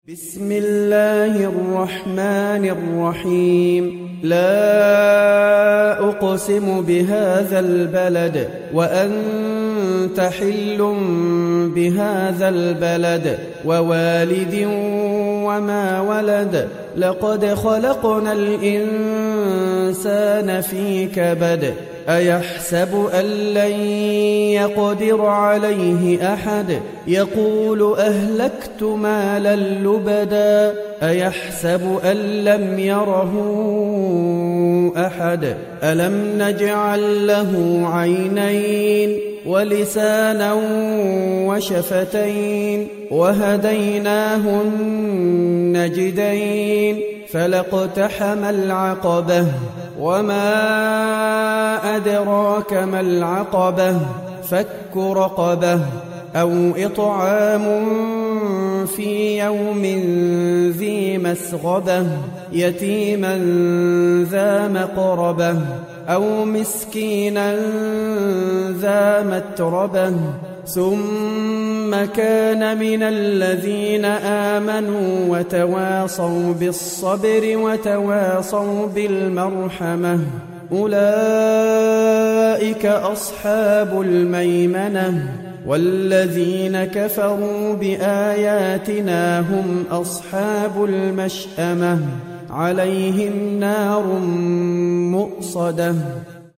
بسم الله الرحمن الرحيم. لا أقسم بهذا البلد وأنت حل بهذا البلد ووالد وما ولد. لقد خلقنا الإنسان في كبد. أيحسب أن لن يقدر عليه أحد. يقول أهلكت مالا لبدا. أيحسب أن لم يره أحد. ألم نجعل له عينين ولسانا وشفتين وهديناه النجدين. فلاقتحم العقبة وما أدراك ما العقبة. فك رقبة أو إطعام في يوم ذي مسغبة يتيما ذا مقربة أو مسكينا ذا متربة. ثم كان من الذين آمنوا وتواصوا بالصبر وتواصوا بالمرحمة. أولئك أصحاب الميمنة. والذين كفروا بآياتنا هم أصحاب المشأمة. عليهم نار مؤصدة.